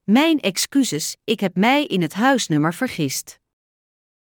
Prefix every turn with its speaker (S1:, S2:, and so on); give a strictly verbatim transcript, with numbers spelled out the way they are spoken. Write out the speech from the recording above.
S1: Mijn excuses, ik heb mij in het huisnummer vergist.